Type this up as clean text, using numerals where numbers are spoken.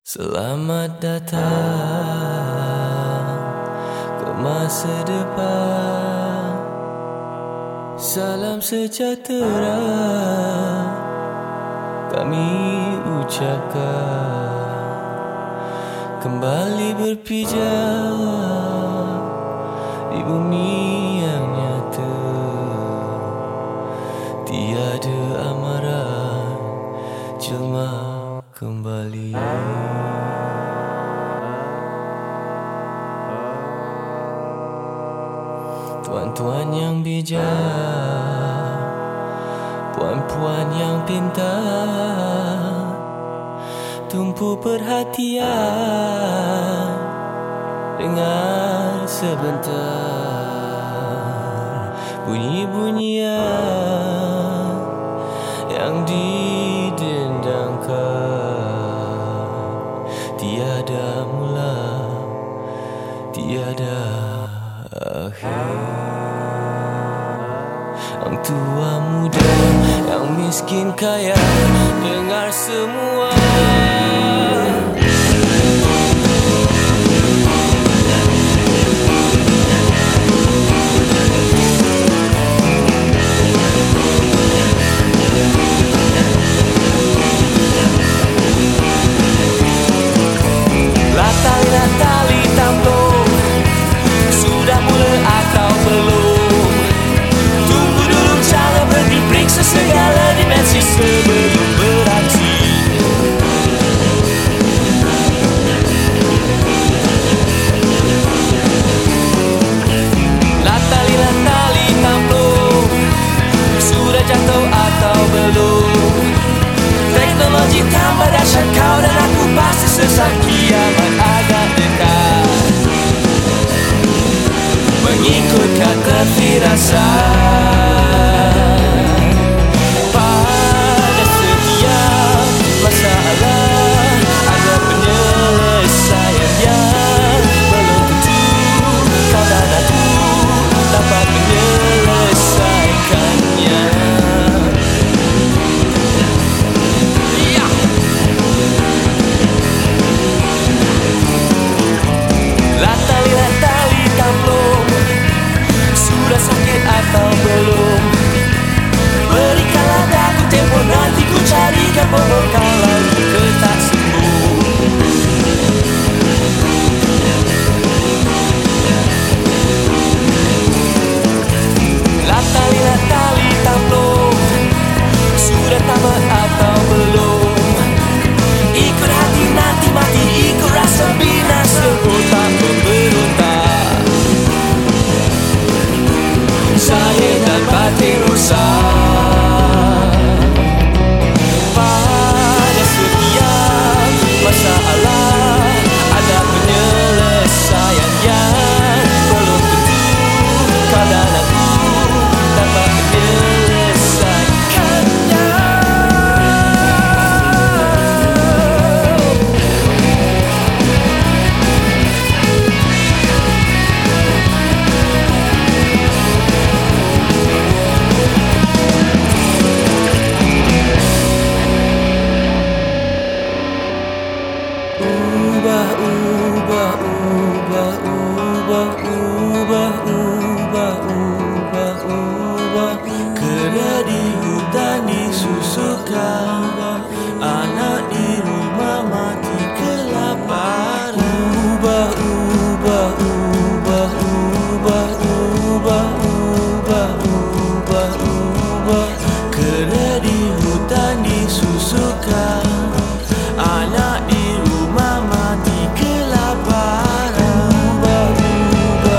Selamat datang ke masa depan. Salam sejahtera kami ucapkan. Kembali berpijak di bumi yang nyata. Tiada amaran jelma kembali. Tuan-tuan yang bijak, puan-puan yang pintar, tumpu perhatian, dengar sebentar bunyi-bunyian yang didendangkan. Tiada mula, tiada akhir. Yang tua muda, yang miskin kaya, dengar semua. Tali tamblong sudah mula atau belum? Tunggu dulu, jangan berhenti, periksa segala dimensi sebelum beraksi. Tali tamblong sudah jatuh atau belum? Teknologi tambah dahsyat, kau dan aku pasti sesat, kiamat agak dekat. Mengikut kata firasat, pada setiap masalah ada penyelesaian yang belum tentu kau dan aku dapat menyelesaikannya. Tali tamblong sudah sakit atau belum? Berikanlah daku tempo, nanti ku carikan pondok kalau luka tak sembuh. Tali tamblong sudah tamat atau belum? Ikut hati nanti mati, ikut rasa binasa, otak memberontak. Saya dan batin rusak. Pada setiap masalah ada penyelesaian yang belum tentu kau dan aku dapat menyelesaikannya. Kerja di hutan disusukan, anak di rumah mati kelaparan. Kerja di hutan disusukan, anak di rumah mati kelaparan.